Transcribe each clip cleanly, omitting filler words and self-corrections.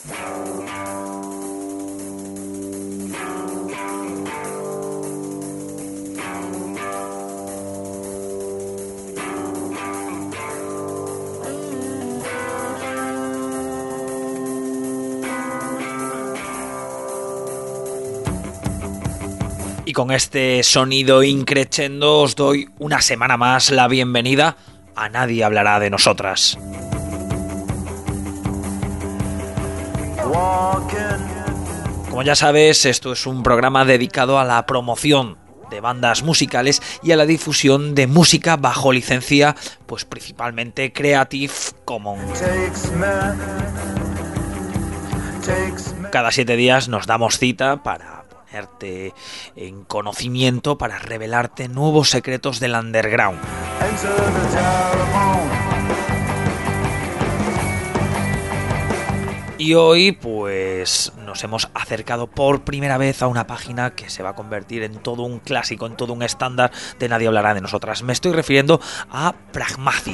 Y con este sonido increchendo os doy una semana más la bienvenida a Nadie Hablará de Nosotras. Como ya sabes, esto es un programa dedicado a la promoción de bandas musicales y a la difusión de música bajo licencia, pues principalmente Creative Commons. Cada 7 días nos damos cita para ponerte en conocimiento, para revelarte nuevos secretos del underground. Y hoy pues nos hemos acercado por primera vez a una página que se va a convertir en todo un clásico, en todo un estándar de Nadie Hablará de Nosotras. Me estoy refiriendo a Pragmatic.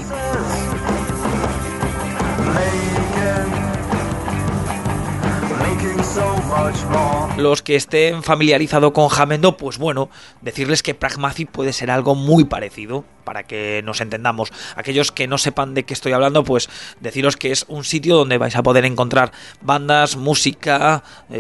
Los que estén familiarizados con Jamendo, pues bueno, decirles que Pragmatic puede ser algo muy parecido, para que nos entendamos. Aquellos que no sepan de qué estoy hablando, pues deciros que es un sitio donde vais a poder encontrar bandas, música,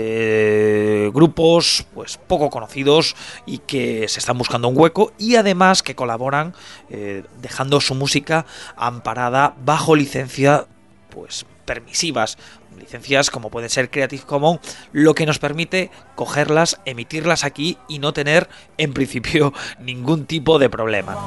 grupos pues poco conocidos y que se están buscando un hueco, y además que colaboran dejando su música amparada bajo licencia pues permisivas, licencias como pueden ser Creative Commons, lo que nos permite cogerlas, emitirlas aquí y no tener en principio ningún tipo de problema.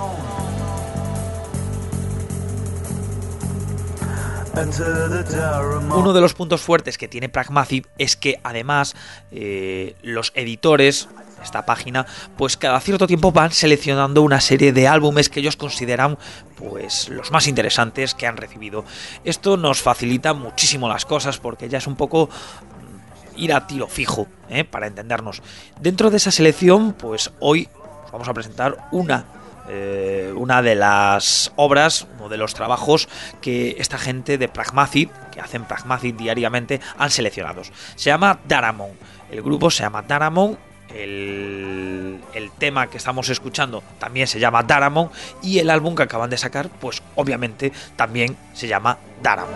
Uno de los puntos fuertes que tiene Pragmatic es que además los editores, esta página, pues cada cierto tiempo van seleccionando una serie de álbumes que ellos consideran pues los más interesantes que han recibido. Esto nos facilita muchísimo las cosas porque ya es un poco ir a tiro fijo, para entendernos. Dentro de esa selección, pues hoy os vamos a presentar una de las obras, uno de los trabajos que esta gente de Pragmatic, que hacen Pragmatic diariamente, han seleccionado. Se llama Daramon. El grupo se llama Daramon. El tema que estamos escuchando también se llama Daramon, y el álbum que acaban de sacar pues obviamente también se llama Daramon.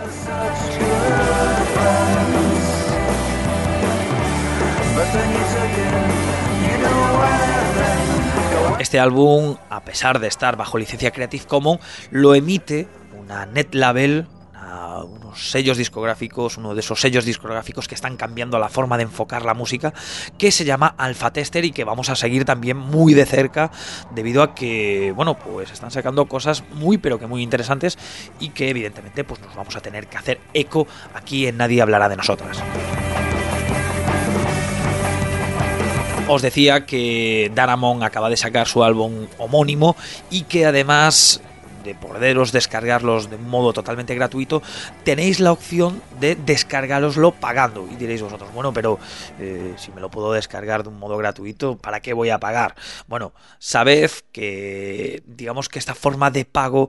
Este álbum, a pesar de estar bajo licencia Creative Commons, lo emite una net label, unos sellos discográficos, uno de esos sellos discográficos que están cambiando la forma de enfocar la música, que se llama Alpha Tester, y que vamos a seguir también muy de cerca debido a que, bueno, pues están sacando cosas muy pero que muy interesantes y que evidentemente pues nos vamos a tener que hacer eco aquí en Nadie Hablará de Nosotras. Os decía que Daramon acaba de sacar su álbum homónimo y que además de poderos descargarlos de un modo totalmente gratuito, tenéis la opción de descargaroslo pagando. Y diréis vosotros, bueno, pero si me lo puedo descargar de un modo gratuito, ¿para qué voy a pagar? Bueno, sabed que digamos que esta forma de pago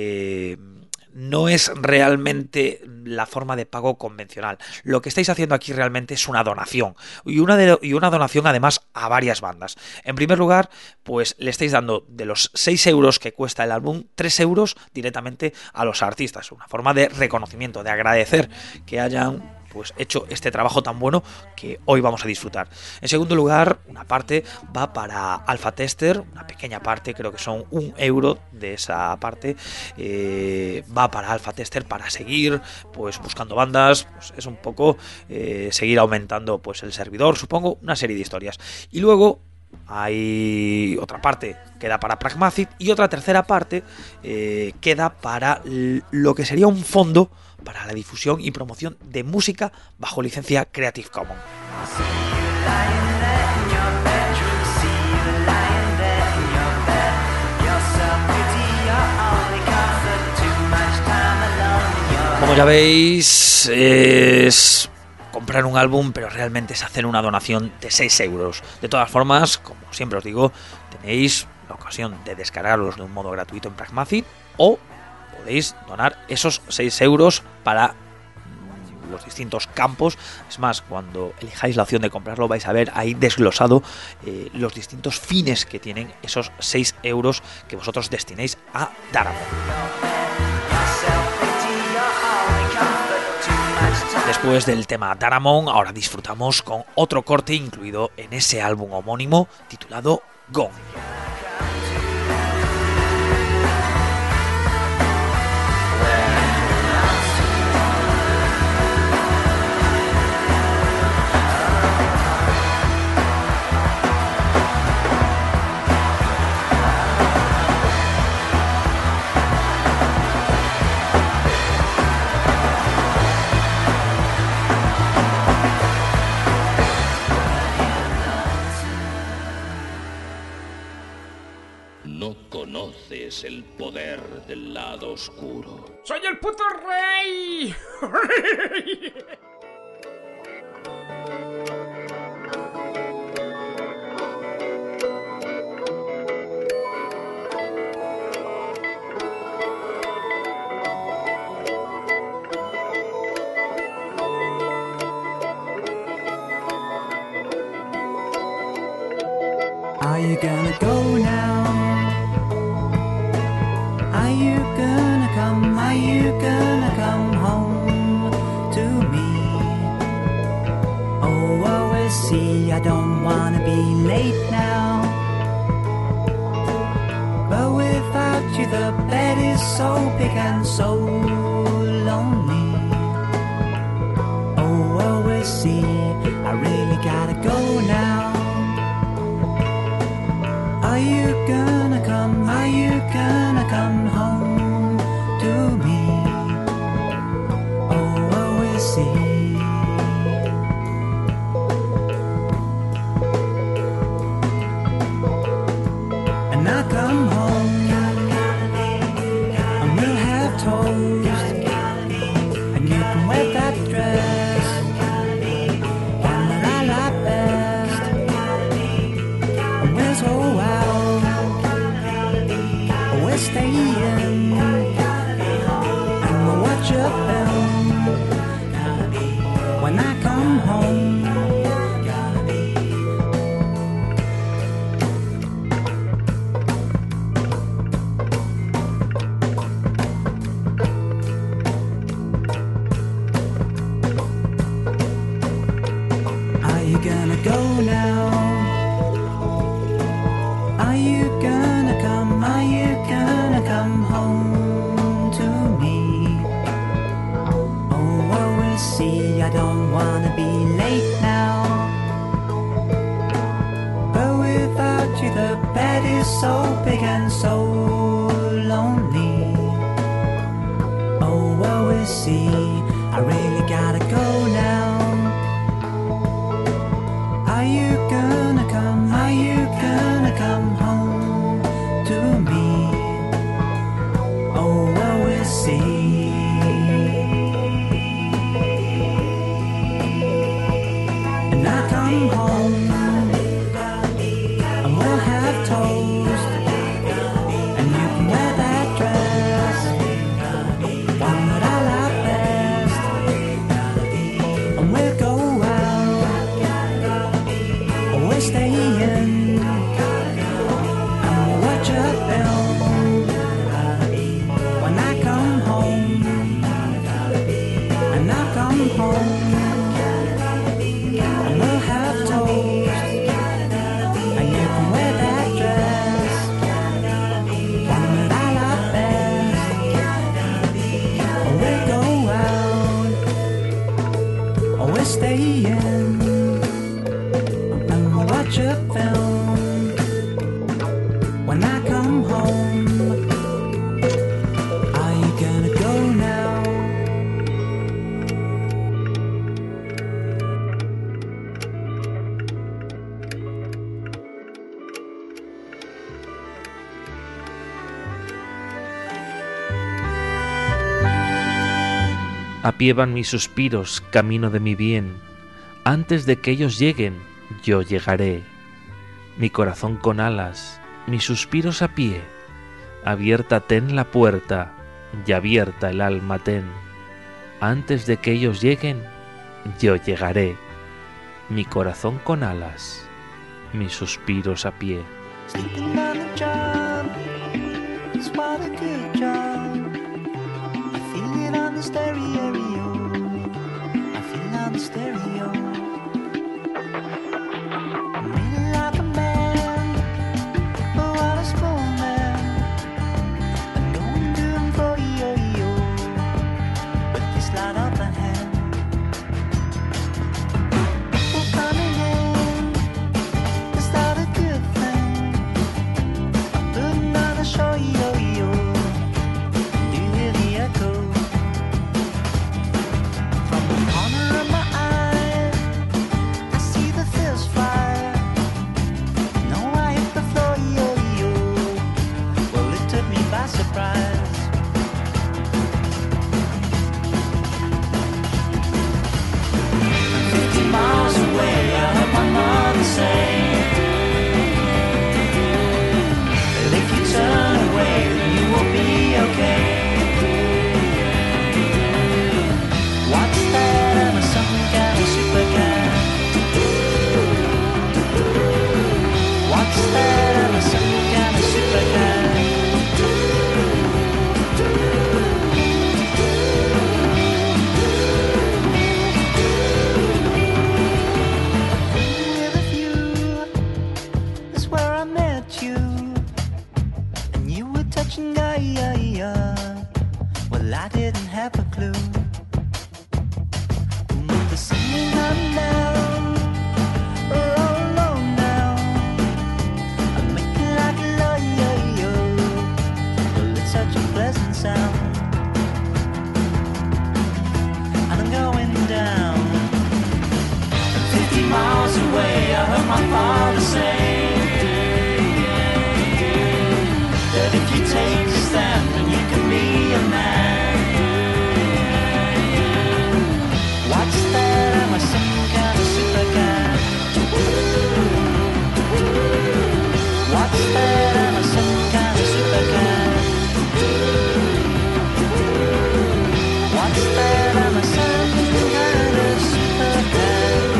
no es realmente la forma de pago convencional. Lo que estáis haciendo aquí realmente es una donación, y una donación además a varias bandas. En primer lugar, pues le estáis dando de los 6 euros que cuesta el álbum, 3 euros directamente a los artistas. Una forma de reconocimiento, de agradecer que hayan pues hecho este trabajo tan bueno que hoy vamos a disfrutar. En segundo lugar, una parte va para Alpha Tester, una pequeña parte, creo que son 1 euro de esa parte, va para Alpha Tester para seguir pues buscando bandas, pues es un poco seguir aumentando pues el servidor, supongo, una serie de historias. Y luego hay otra parte que da para Pragmatic, y otra tercera parte queda para lo que sería un fondo para la difusión y promoción de música bajo licencia Creative Commons. Como ya veis, es comprar un álbum, pero realmente es hacer una donación de 6 euros. De todas formas, como siempre os digo, tenéis la ocasión de descargarlos de un modo gratuito en Pragmatic, o podéis donar esos 6 euros para los distintos campos. Es más, cuando elijáis la opción de comprarlo vais a ver ahí desglosado los distintos fines que tienen esos 6 euros que vosotros destinéis a Daramon. Después del tema Daramon, ahora disfrutamos con otro corte incluido en ese álbum homónimo titulado Gone. No conoces el poder del lado oscuro. ¡Soy el puto rey! Are you gonna go now? Are you gonna come? Are you gonna come home to me? Oh, I see, I don't wanna be late now. But without you the bed is so big and so lonely. Oh, I see, I really gotta go now. Are you gonna come? Are you gonna come home to me? Oh, I will see. And I come home and we'll have toast, and you can wear that dress, one that I like best, and we'll go out. We're staying and we'll watch a film when I come home. Are you gonna go now? Are you gonna come? Are you gonna come home to me? Oh, I will see, I don't wanna be late now. But without you the bed is so big and so lonely. Oh, I will see, I really gotta go now. Are you gonna come? Are you gonna come home to me? Oh, well, we'll see. And I come home and we'll have toast, and you can wear that dress, one that I like best, and we'll go out, we're staying and we'll watch a film when I come home. And I come home and we'll have toast, and you can wear that dress, one that I like best, and we'll go out, or we're staying and we'll watch a film when I come home. Are you gonna go now? A pie van mis suspiros, camino de mi bien. Antes de que ellos lleguen, yo llegaré. Mi corazón con alas, mis suspiros a pie. Abierta ten la puerta, y abierta el alma ten. Antes de que ellos lleguen, yo llegaré. Mi corazón con alas, mis suspiros a pie. Sleeping on the job, it's what a good job. I feel it on the stereo, I feel it on the stereo. I'm really like a man, oh what a small man. I'm going to him for yo, with this light of the hand. People coming in, is that a good thing? Putting on a show, yo. Do you hear the echo? From the corner of my eye, I see the fish fly. No, I hit the floor, yo. Well, it took me by surprise. 50 miles away, I heard my mother say that if you turn away, then you will be okay. What's that? I'm some kind of super guy. What's that? I'm some kind of super guy. With a view is where I met you, and you were touching well, I didn't have a clue. The singing on down, we're all alone now. I'm making like a lawyer, well, it's such a pleasant sound. And I'm going down. 50 miles away, I heard my father say that if you take a stand, then you can be a man. What's that? Am I some kind of super guy? What's that? Am I some kind of super guy? What's that? Am I some kind of super guy?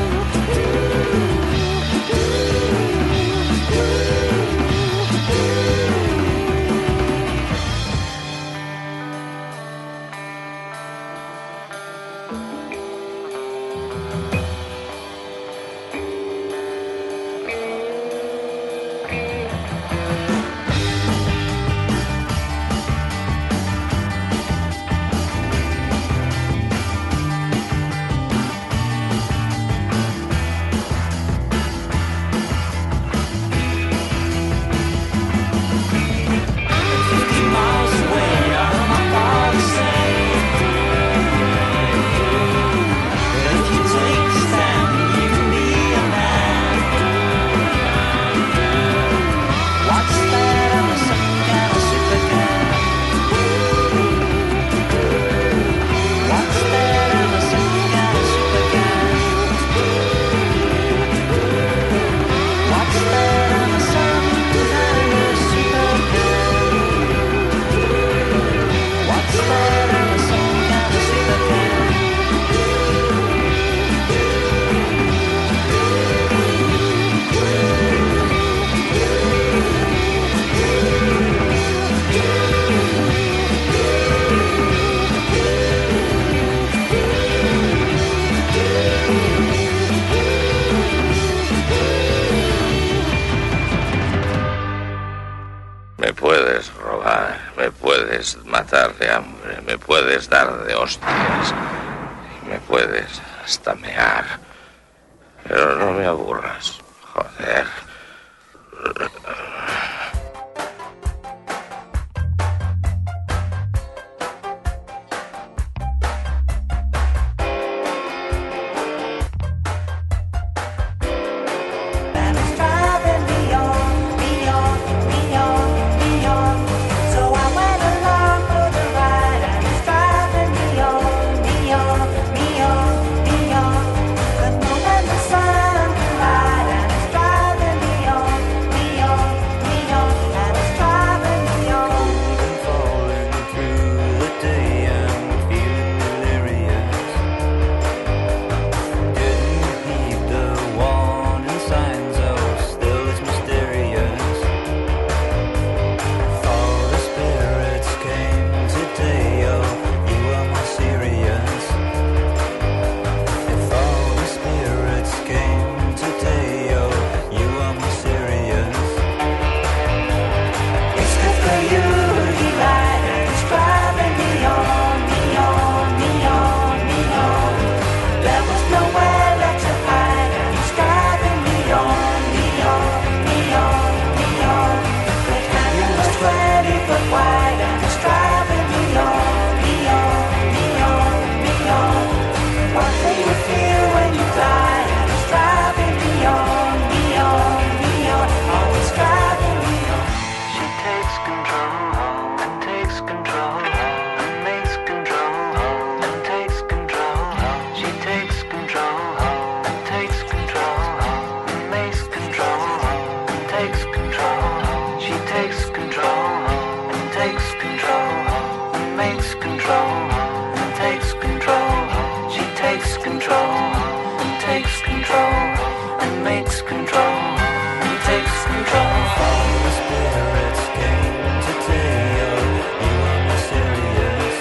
Me puedes robar, me puedes matar de hambre, me puedes dar de hostias, me puedes hasta mear. Pero no me aburras, joder. And it's driving me on, me on, me on, me on. So I went along for the ride, and it's driving me on, me on, me on, me on. The moment the sun can ride, and it's driving me on, me on. takes control and takes control. She takes control and takes control and makes control and takes control. The spirits came to tell you are mysterious.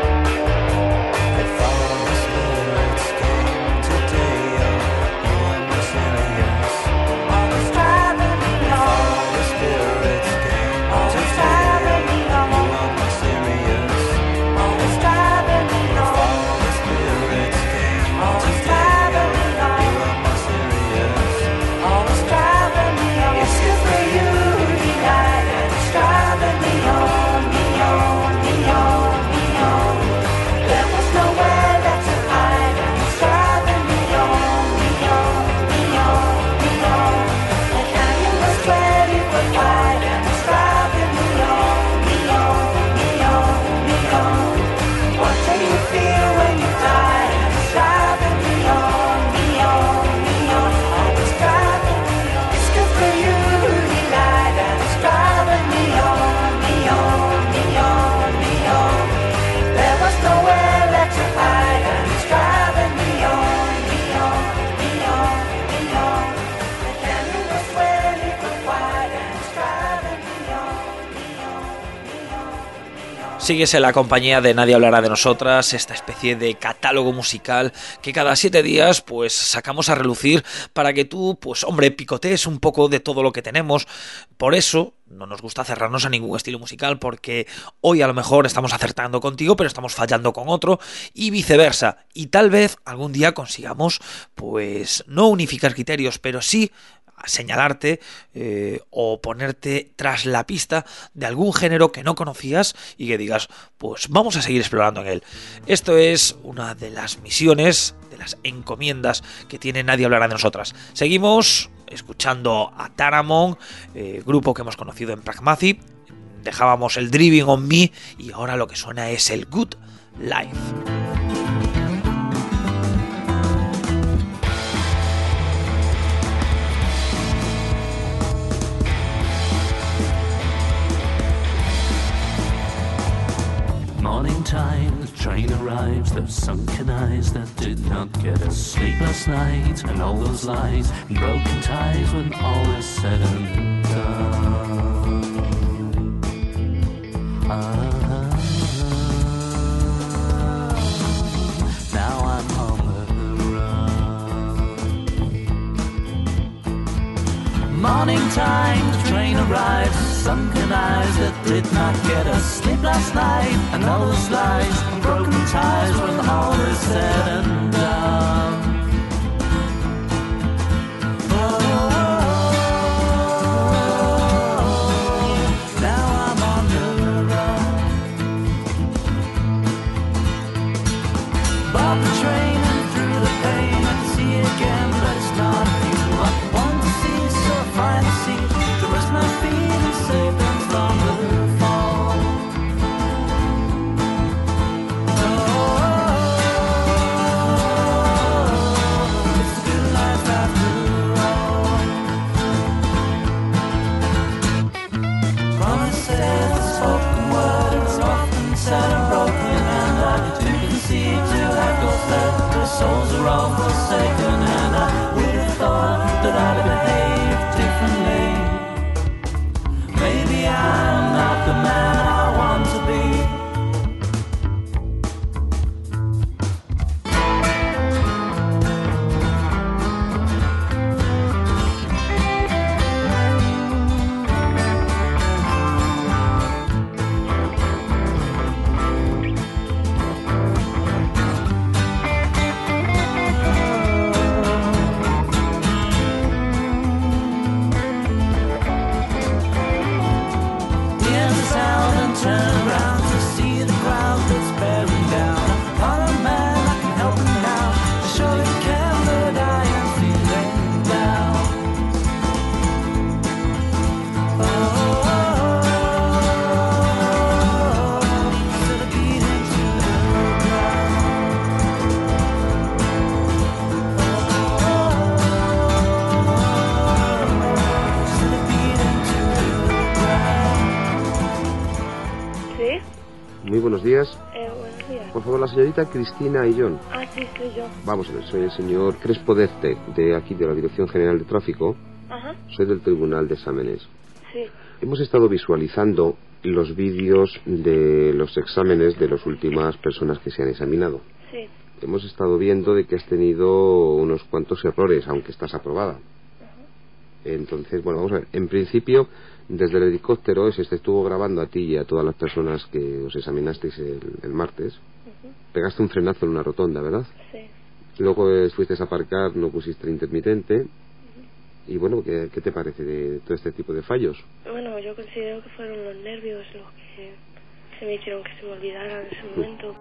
They found the spirits came to tell you are mysterious. Always driving me on. The spirits came to tell you are mysterious. Always driving me on. The spirits came to tell you are mysterious. Always driving me on. It's good for you tonight, and it's driving me on, me on, me on, me on. There was nowhere left to hide, and it's driving me on, me on, me on, me on. The canyon was 20 foot wide, and it's driving me on, me on, me on, me on. What do you feel when you die? And it's driving me on, me on, me on. Always driving me on. It's good for you, he lied, and it's driving me on, me on, me on, me on. There was nowhere left to hide, and it's driving me on, me on, me on, me on. The canyon was 20 foot wide, and it's driving me on, me on, me on, me on. Sigues en la compañía de Nadie hablará de nosotras, esta especie de catálogo musical que cada 7 días pues sacamos a relucir para que tú, pues hombre, picotees un poco de todo lo que tenemos. Por eso no nos gusta cerrarnos a ningún estilo musical, porque hoy a lo mejor estamos acertando contigo, pero estamos fallando con otro, y viceversa. Y tal vez algún día consigamos, pues no unificar criterios, pero sí señalarte o ponerte tras la pista de algún género que no conocías y que digas, pues vamos a seguir explorando en él. Esto es una de las misiones, de las encomiendas que tiene Nadie hablará de nosotras. Seguimos escuchando a Taramon, grupo que hemos conocido en Pragmatic. Dejábamos el Driving on Me y ahora lo que suena es el Good Life. Morning time, the train arrives, those sunken eyes that did not get us sleep last night, and all those lies and broken ties when all is said and done. Now I'm on the run. Morning time, the train arrives, sunken eyes that did not get us sleep last night, and all those lies and broken ties when all is said and done. Now I'm on the run. Bought the train and through the pain I can see again, but it's not you I want to see, so I find a seat to rest my feet and save them from the fall. It's a good life after all. Promises, the spoken word, it's often said and broken, and I do concede to have got that the souls are all forsaken, and I would have thought that I'd have behaved differently. Maybe I'm not the man I want to be. Buenos días. Por favor, la señorita Cristina Illón. Ah, sí, soy yo. Vamos a ver, soy el señor Crespo Dezte, de aquí, de la Dirección General de Tráfico. Ajá. Soy del Tribunal de Exámenes. Sí. Hemos estado visualizando los vídeos de los exámenes de las últimas personas que se han examinado. Sí. Hemos estado viendo de que has tenido unos cuantos errores, aunque estás aprobada. Entonces, bueno, vamos a ver. En principio, desde el helicóptero se te estuvo grabando a ti y a todas las personas que os examinasteis el martes. Pegaste un frenazo en una rotonda, ¿verdad? Sí. Luego fuiste a aparcar, no pusiste el intermitente. Y bueno, ¿qué te parece de todo este tipo de fallos? Bueno, yo considero que fueron los nervios los que se me hicieron que se me olvidara en ese momento.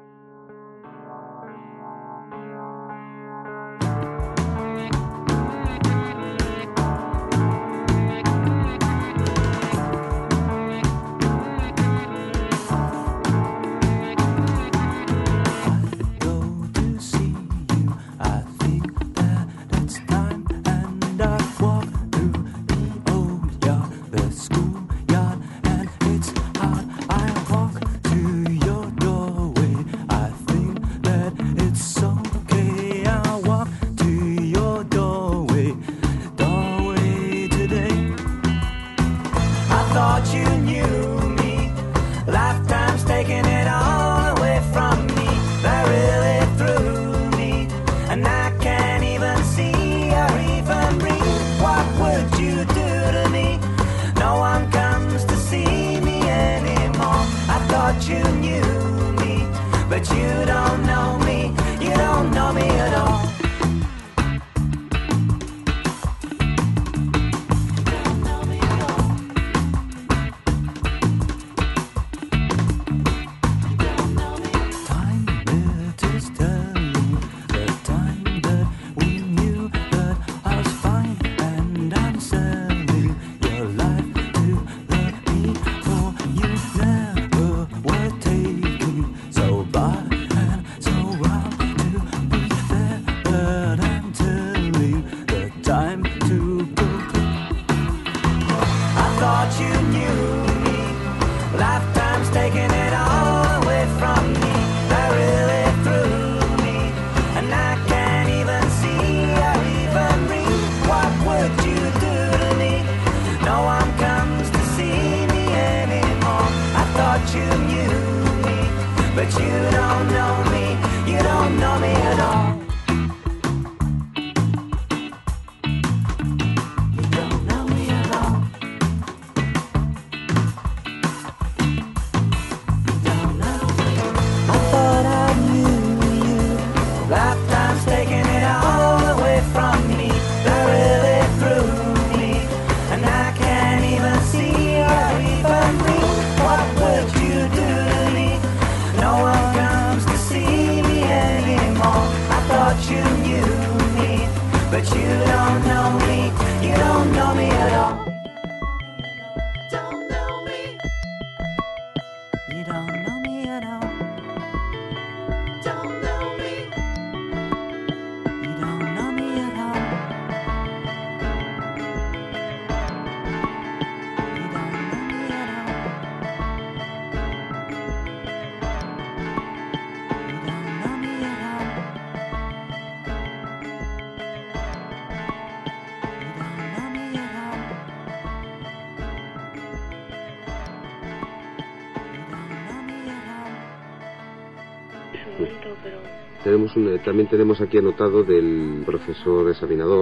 También tenemos aquí anotado del profesor examinador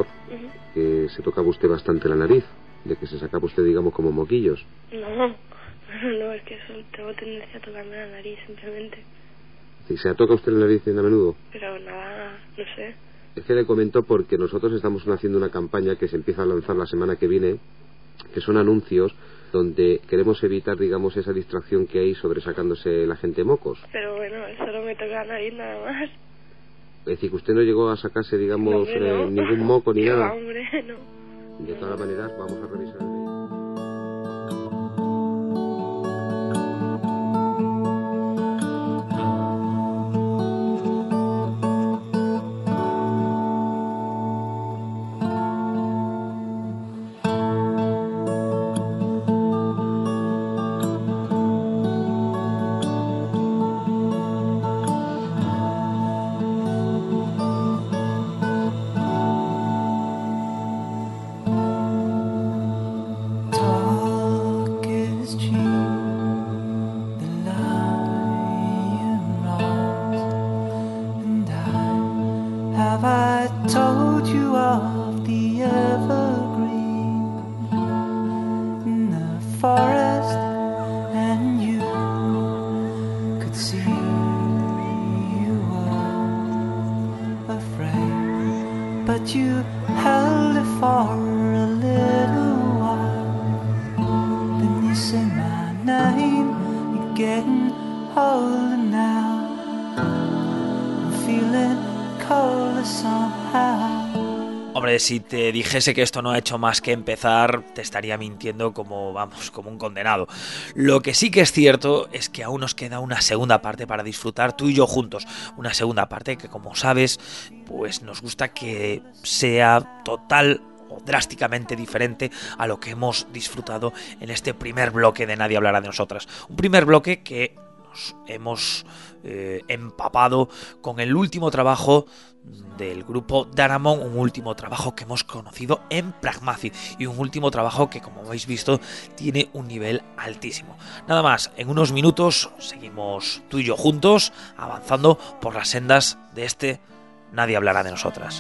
que se tocaba usted bastante la nariz, de que se sacaba usted, digamos, como moquillos. No, es que eso tengo tendencia a tocarme la nariz simplemente. ¿Y se toca usted la nariz a menudo? Pero nada, no sé. Es que le comento porque nosotros estamos haciendo una campaña que se empieza a lanzar la semana que viene, que son anuncios donde queremos evitar, digamos, esa distracción que hay sobre sacándose la gente mocos. Pero bueno, solo me toca la nariz nada más. Es decir, que usted no llegó a sacarse, digamos, no. ningún moco ni nada. Hombre, no. De todas maneras, vamos a revisar el vídeo. statue of the evergreen in the forest, and you could see you were afraid, but you held it for a little while. Then you say my name, you're getting older now, I'm feeling colder somehow. Hombre, si te dijese que esto no ha hecho más que empezar, te estaría mintiendo como, vamos, como un condenado. Lo que sí que es cierto es que aún nos queda una segunda parte para disfrutar tú y yo juntos. Una segunda parte que, como sabes, pues nos gusta que sea total o drásticamente diferente a lo que hemos disfrutado en este primer bloque de Nadie hablará de nosotras. Un primer bloque que nos hemos empapado con el último trabajo del grupo Daramon, un último trabajo que hemos conocido en Pragmacid y un último trabajo que, como habéis visto, tiene un nivel altísimo. Nada más, en unos minutos seguimos tú y yo juntos avanzando por las sendas de este Nadie hablará de nosotras.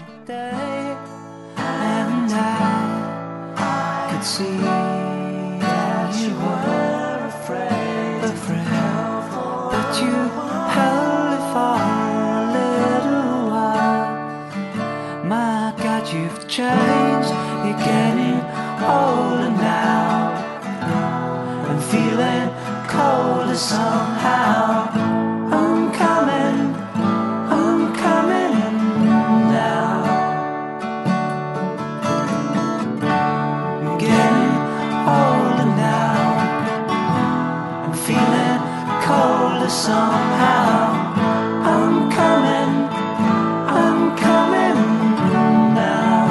And I could see you were afraid, but you held it for a little while. My God, you've changed, you're getting older now, I'm feeling colder somehow. I'm coming now. I'm getting older now, I'm feeling colder somehow. I'm coming now.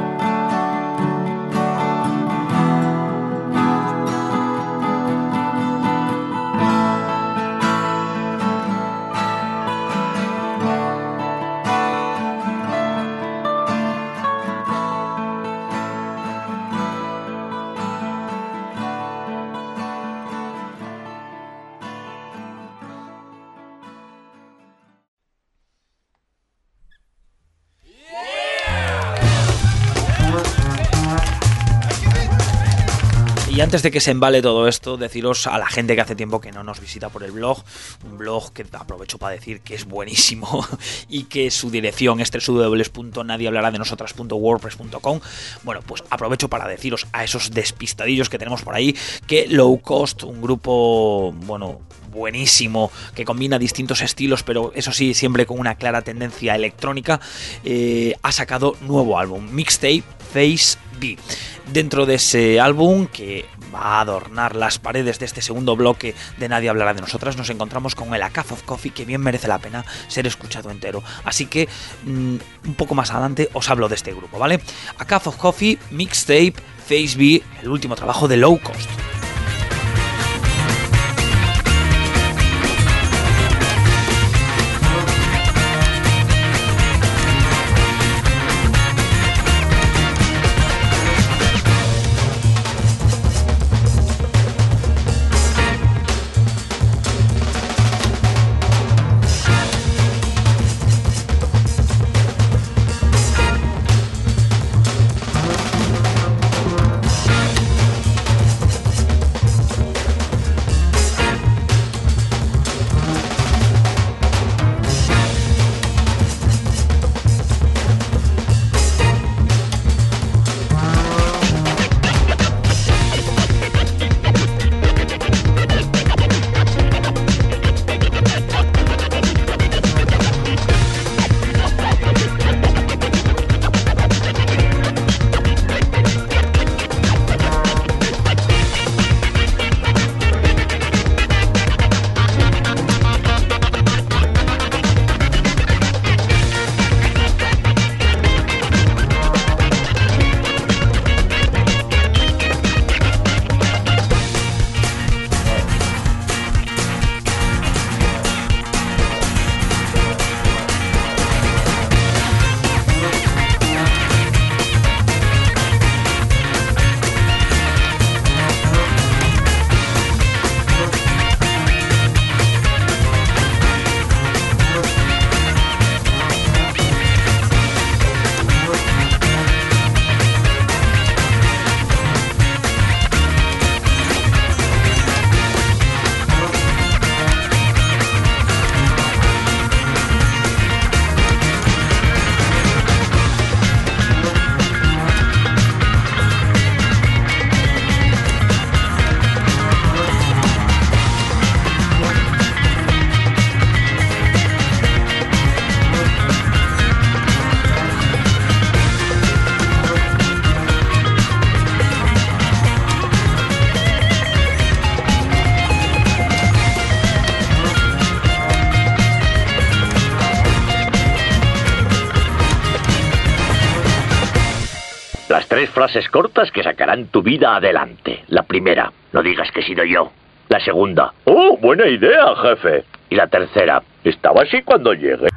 Y antes de que se embale todo esto, deciros a la gente que hace tiempo que no nos visita por el blog, un blog que aprovecho para decir que es buenísimo y que su dirección es www.nadiehablaradenoSotras.wordpress.com. Bueno, pues aprovecho para deciros a esos despistadillos que tenemos por ahí que Low Cost, un grupo, bueno, buenísimo, que combina distintos estilos, pero eso sí, siempre con una clara tendencia electrónica, ha sacado nuevo álbum, Mixtape Phase B. Dentro de ese álbum, que va a adornar las paredes de este segundo bloque de Nadie hablará de nosotras, nos encontramos con el A Cup of Coffee, que bien merece la pena ser escuchado entero. Así que un poco más adelante os hablo de este grupo, ¿vale? A Cup of Coffee, Mixtape Phase B, el último trabajo de Low Cost. estas 3 frases cortas que sacarán tu vida adelante. La primera, no digas que he sido yo. La segunda, ¡oh, buena idea, jefe! Y la tercera, estaba así cuando llegué.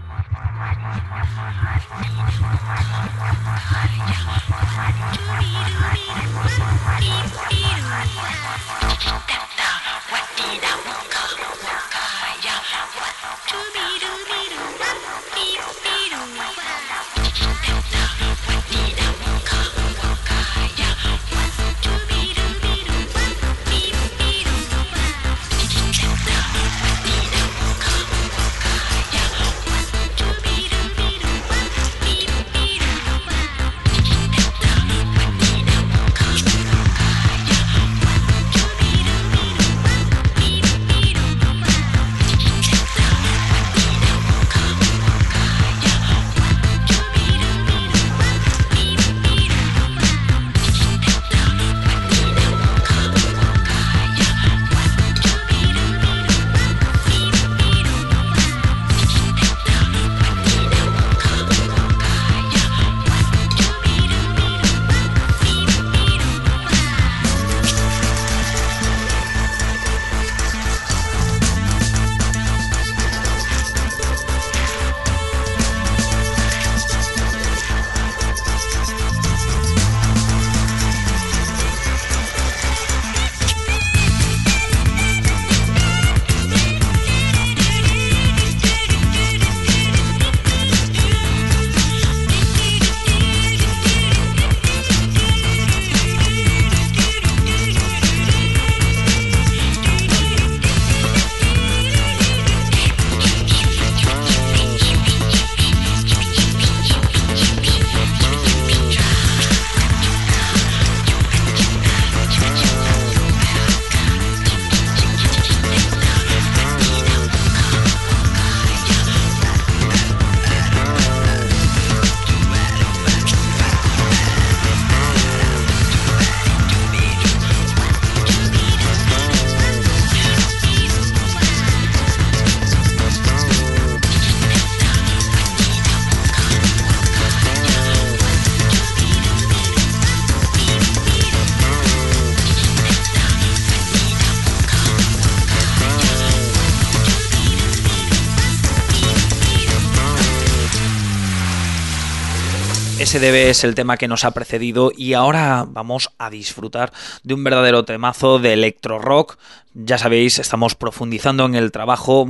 SDB es el tema que nos ha precedido y ahora vamos a disfrutar de un verdadero temazo de electro rock. Ya sabéis, estamos profundizando en el trabajo,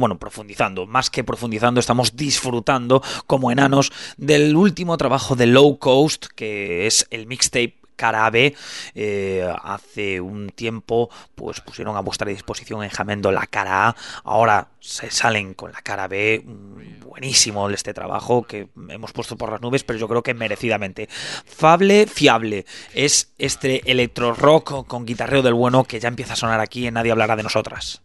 más que profundizando, estamos disfrutando como enanos del último trabajo de Low Coast, que es el mixtape Cara B. Hace un tiempo pues pusieron a vuestra disposición en Jamendo la Cara A, ahora se salen con la Cara B. Buenísimo este trabajo que hemos puesto por las nubes, pero yo creo que merecidamente. Fiable es este electro rock con guitarreo del bueno que ya empieza a sonar aquí en Nadie Hablará de Nosotras.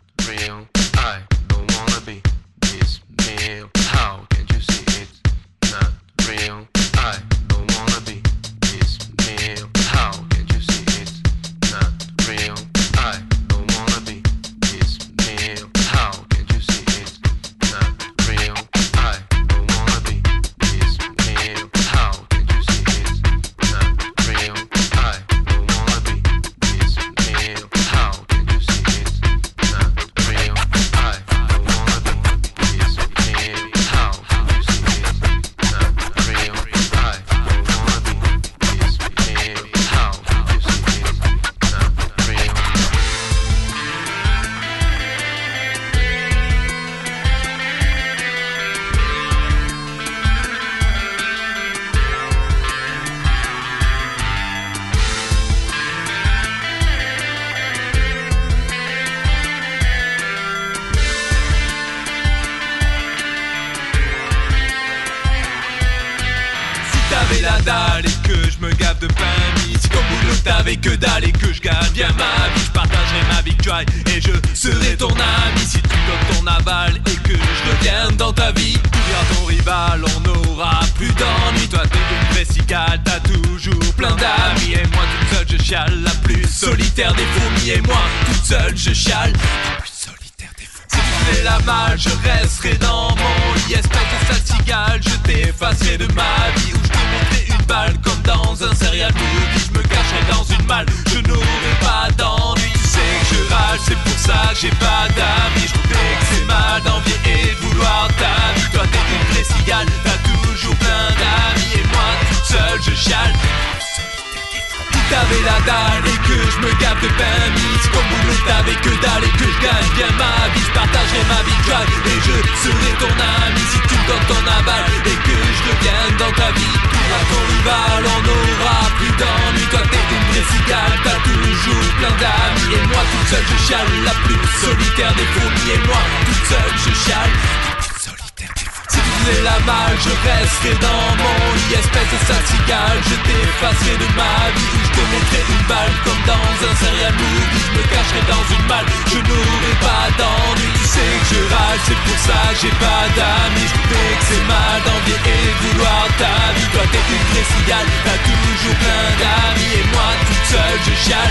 Et que je me gave de pain mis. Si comme boulot t'avais que dalle et que je gagne bien ma vie, je partagerai ma victoire et je serai ton ami. Si tu donnes ton aval et que je revienne dans ta vie, tu viens ton rival, on n'aura plus d'ennui. Toi t'es une vraie cigale, t'as toujours plein d'amis. Et moi toute seule je chiale, la plus solitaire des fourmis. Et moi toute seule je chiale, la plus solitaire des fourmis. Si tu fais la malle, je resterai dans mon lit. Espèce de sale cigale, je t'effacerai de ma vie. Ou je te montrerai une balle comme dans un chiale. T'avais la dalle et que je me gave de pain mis. Comme boulot t'avais que dalle et que je gagne bien ma vie. Je partagerai ma victoire et je serai ton ami. Si tu me donnes ton aval et que je revienne dans ta vie, à ton rival on n'aura plus d'ennui. Toi t'es une vraie cigale, t'as toujours plein d'amis. Et moi toute seule je chiale, la plus solitaire des fourmis. Et moi toute seule je chiale. Si tu faisais la malle, je resterai dans mon lit, espèce de sale cigale. Je t'effacerai de ma vie, ou je te mettrai une balle comme dans un serial movie. Je me cacherai dans une malle, je n'aurai pas d'ennui. Tu sais que je râle, c'est pour ça que j'ai pas d'amis. Je sais que c'est mal d'envier et de vouloir ta vie. Toi t'es une vraie cigale, t'as toujours plein d'amis. Et moi toute seule je chiale.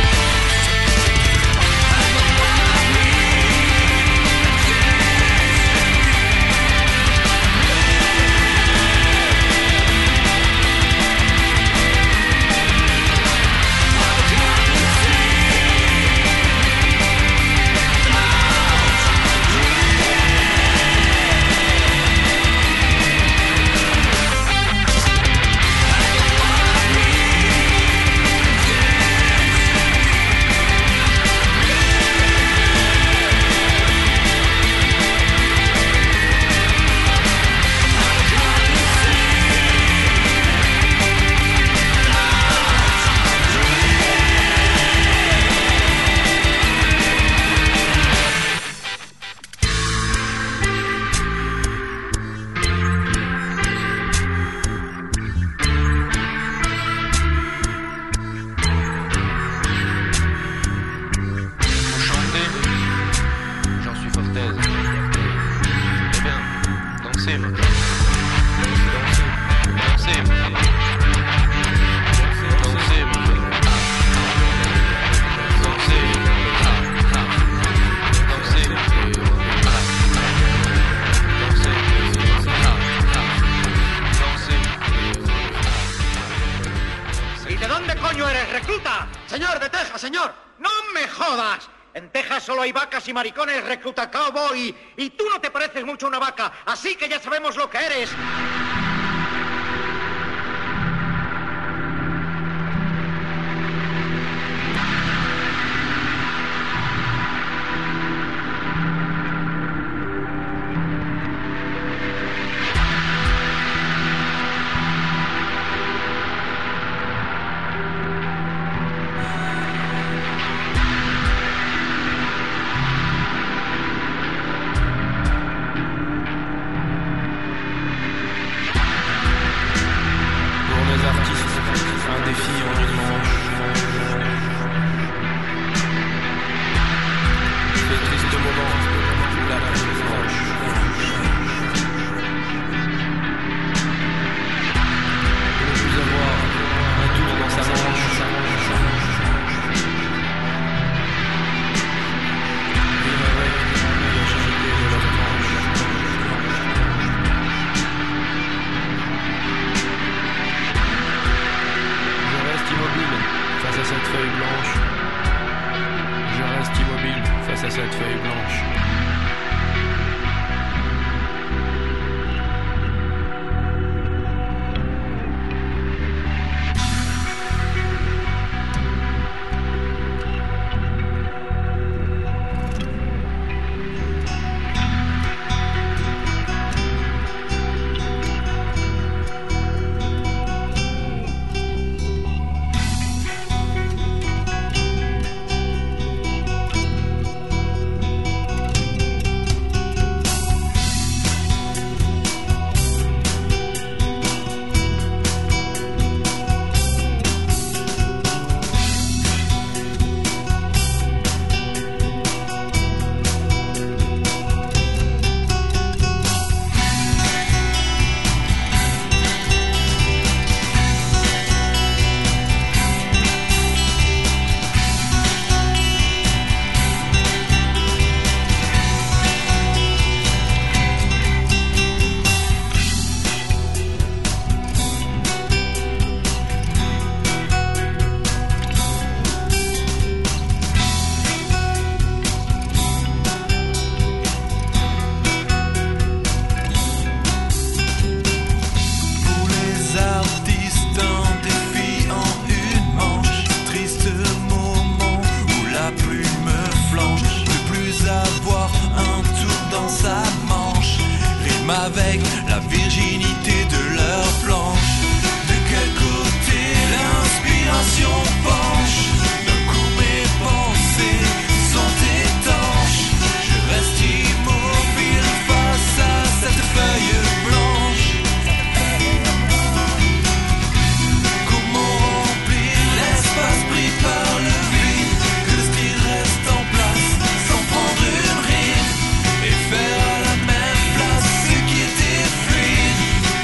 Y maricones recluta cowboy y tú no te pareces mucho a una vaca, así que ya sabemos lo que eres. Face à cette feuille avec la virginité de leurs planches. De quel côté l'inspiration penche? D'un coup mes pensées sont étanches. Je reste immobile face à cette feuille blanche. Comment remplir l'espace pris par le vide? Que le style reste en place sans prendre une ride et faire à la même place ce qui était fluide.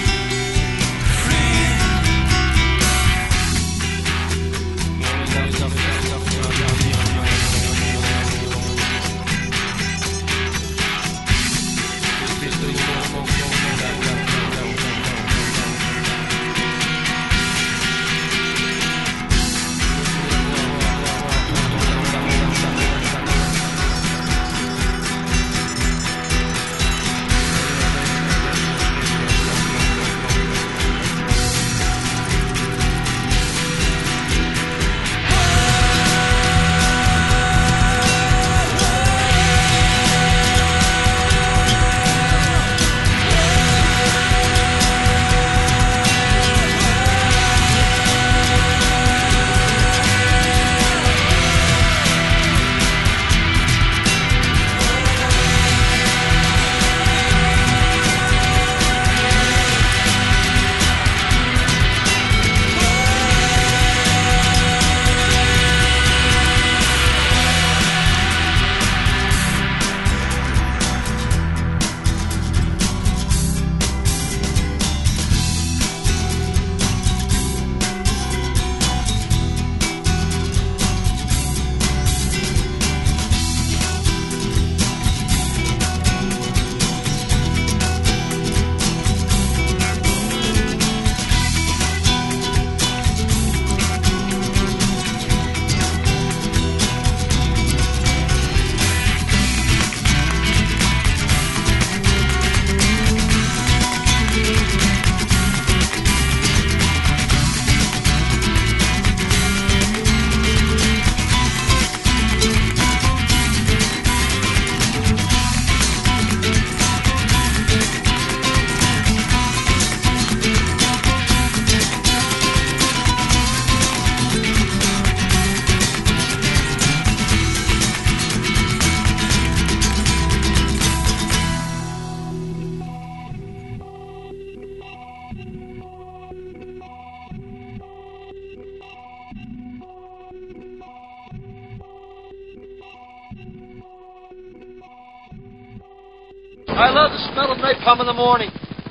I love the smell of napalm in the morning.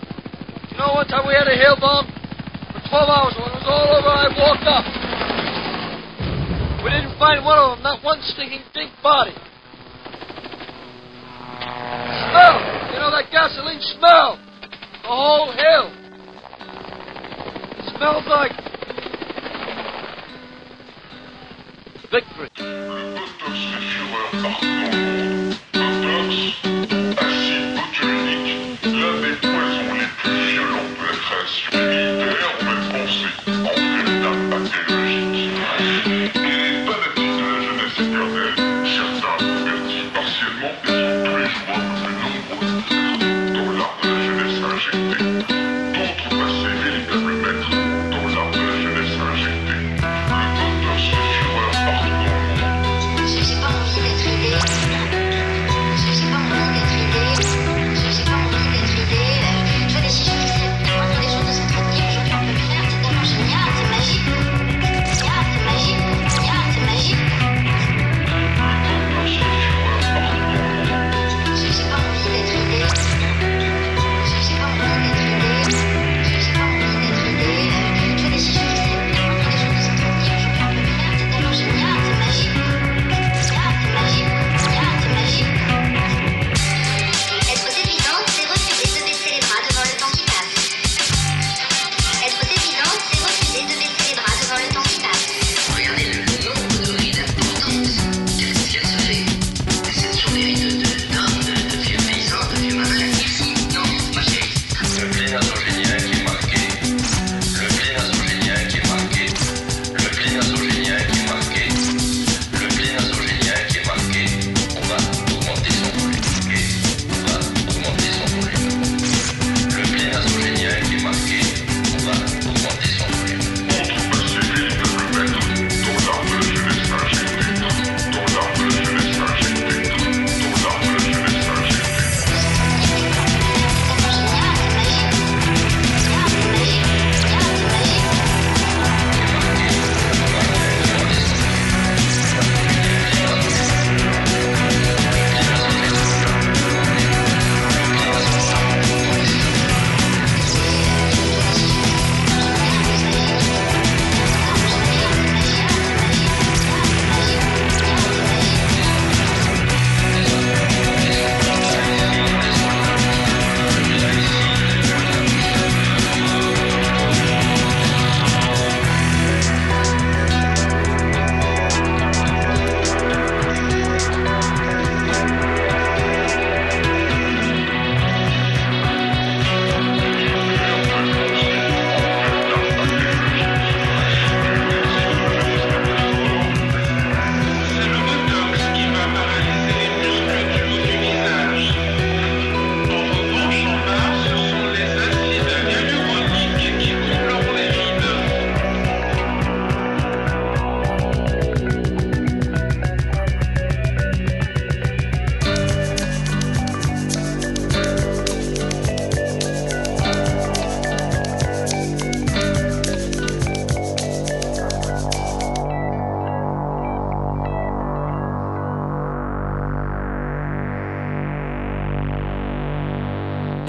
You know, one time we had a hail bomb for 12 hours. When it was all over, I walked up. We didn't find one of them, not one stinking dink body. Smell! You know that gasoline smell? The whole hill. It smells like victory.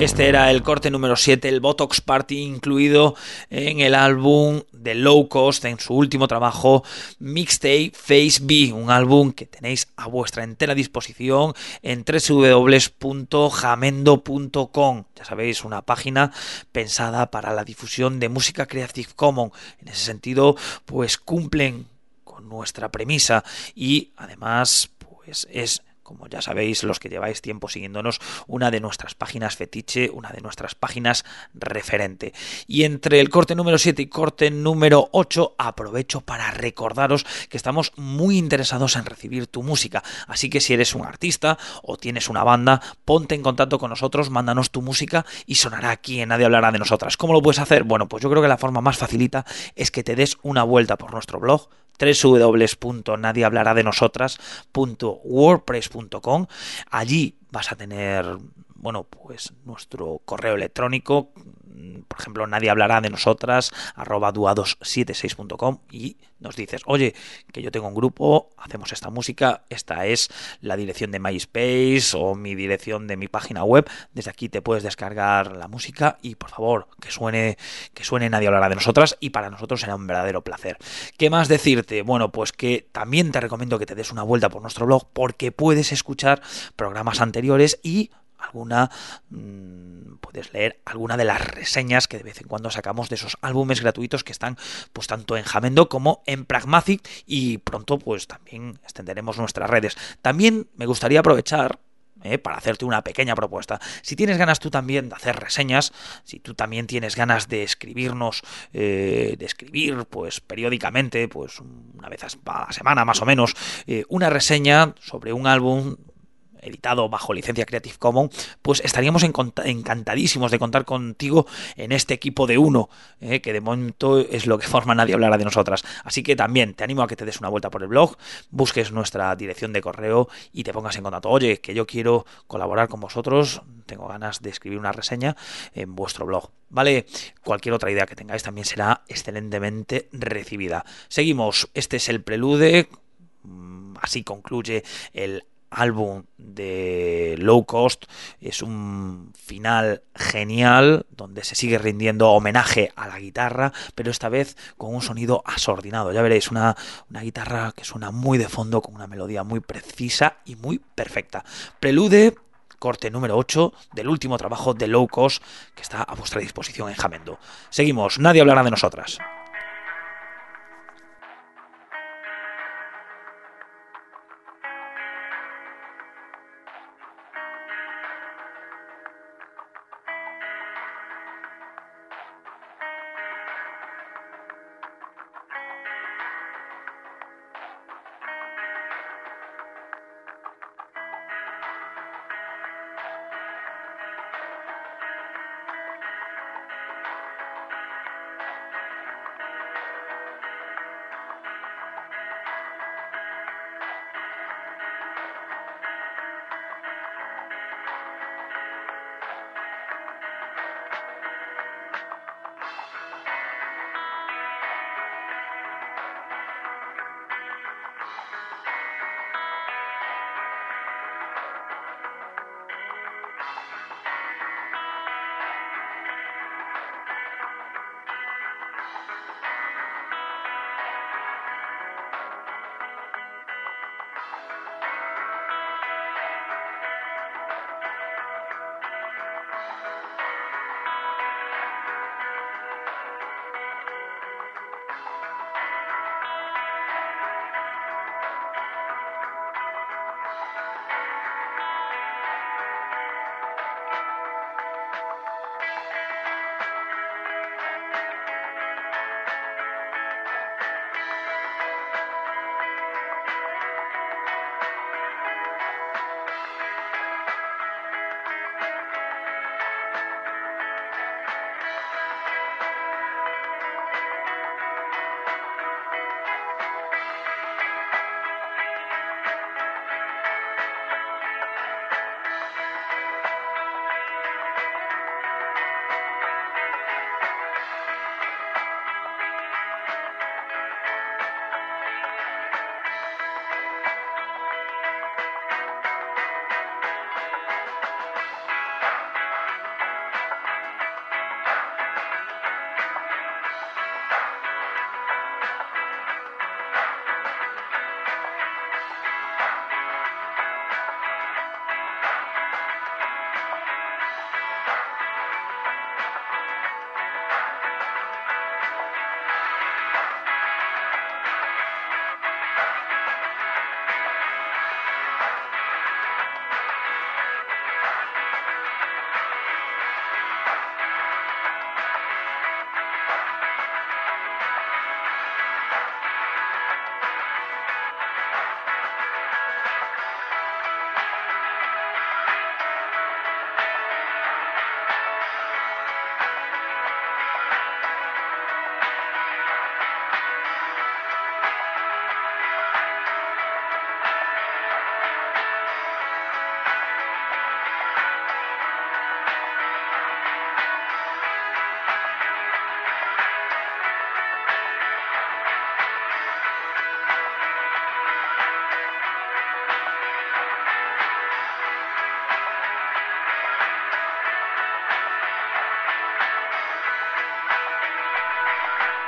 Este era el corte número 7, el Botox Party, incluido en el álbum de Low Cost, en su último trabajo, Mixtape Phase B, un álbum que tenéis a vuestra entera disposición en www.jamendo.com. Ya sabéis, una página pensada para la difusión de música Creative Commons. En ese sentido, pues cumplen con nuestra premisa y además, pues es, como ya sabéis, los que lleváis tiempo siguiéndonos, una de nuestras páginas fetiche, una de nuestras páginas referente. Y entre el corte número 7 y corte número 8 aprovecho para recordaros que estamos muy interesados en recibir tu música. Así que si eres un artista o tienes una banda, ponte en contacto con nosotros, mándanos tu música y sonará aquí en Nadie Hablará de Nosotras. ¿Cómo lo puedes hacer? Bueno, pues yo creo que la forma más facilita es que te des una vuelta por nuestro blog www.nadiehablará-de-nosotras.wordpress.com. Allí vas a tener, bueno, pues nuestro correo electrónico, por ejemplo, nadiehablará-de-nosotras@duados76.com, y nos dices, oye, que yo tengo un grupo, hacemos esta música, esta es la dirección de MySpace o mi dirección de mi página web, desde aquí te puedes descargar la música y por favor, que suene Nadie Hablará de Nosotras, y para nosotros será un verdadero placer. ¿Qué más decirte? Bueno, pues que también te recomiendo que te des una vuelta por nuestro blog, porque puedes escuchar programas anteriores y puedes leer alguna de las reseñas que de vez en cuando sacamos de esos álbumes gratuitos que están pues tanto en Jamendo como en Pragmatic, y pronto pues también extenderemos nuestras redes. También me gustaría aprovechar para hacerte una pequeña propuesta. Si tienes ganas tú también de hacer reseñas, si tú también tienes ganas de escribirnos, de escribir pues periódicamente, pues una vez a la semana más o menos, una reseña sobre un álbum editado bajo licencia Creative Commons, pues estaríamos encantadísimos de contar contigo en este equipo de uno, que de momento es lo que forma Nadie Hablará de Nosotras. Así que también te animo a que te des una vuelta por el blog, busques nuestra dirección de correo y te pongas en contacto. Oye, que yo quiero colaborar con vosotros, tengo ganas de escribir una reseña en vuestro blog. ¿Vale? Cualquier otra idea que tengáis también será excelentemente recibida. Seguimos, este es el prelude, así concluye el álbum de Low Cost. Es un final genial donde se sigue rindiendo homenaje a la guitarra, pero esta vez con un sonido asordinado. Ya veréis, una guitarra que suena muy de fondo, con una melodía muy precisa y muy perfecta. Prelude, corte número 8 del último trabajo de Low Cost, que está a vuestra disposición en Jamendo. Seguimos, Nadie Hablará de Nosotras.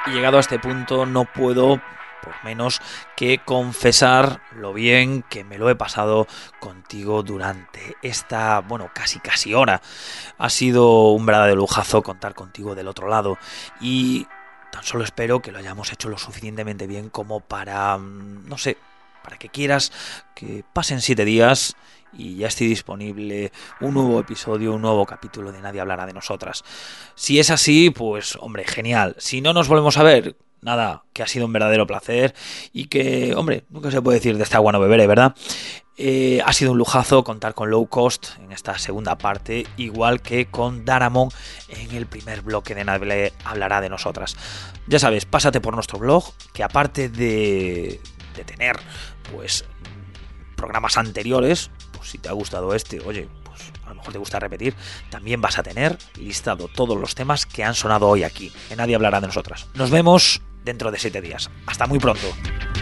Y llegado a este punto no puedo por menos que confesar lo bien que me lo he pasado contigo durante esta, bueno, casi hora. Ha sido un verdadero lujazo contar contigo del otro lado y tan solo espero que lo hayamos hecho lo suficientemente bien como para, no sé, para que quieras que pasen 7 días y ya esté disponible un nuevo episodio, un nuevo capítulo de Nadie hablará de nosotras. Si es así, pues hombre, genial. Si no nos volvemos a ver, nada, que ha sido un verdadero placer y que, hombre, nunca se puede decir de esta agua no beberé, ¿verdad? Ha sido un lujazo contar con Low Cost en esta segunda parte, igual que con Daramon en el primer bloque de Nadie hablará de nosotras. Ya sabes, pásate por nuestro blog, que aparte de tener, pues, programas anteriores, pues si te ha gustado este, oye, pues a lo mejor te gusta repetir, también vas a tener listado todos los temas que han sonado hoy aquí, en Nadie hablará de nosotras. Nos vemos dentro de 7 días. Hasta muy pronto.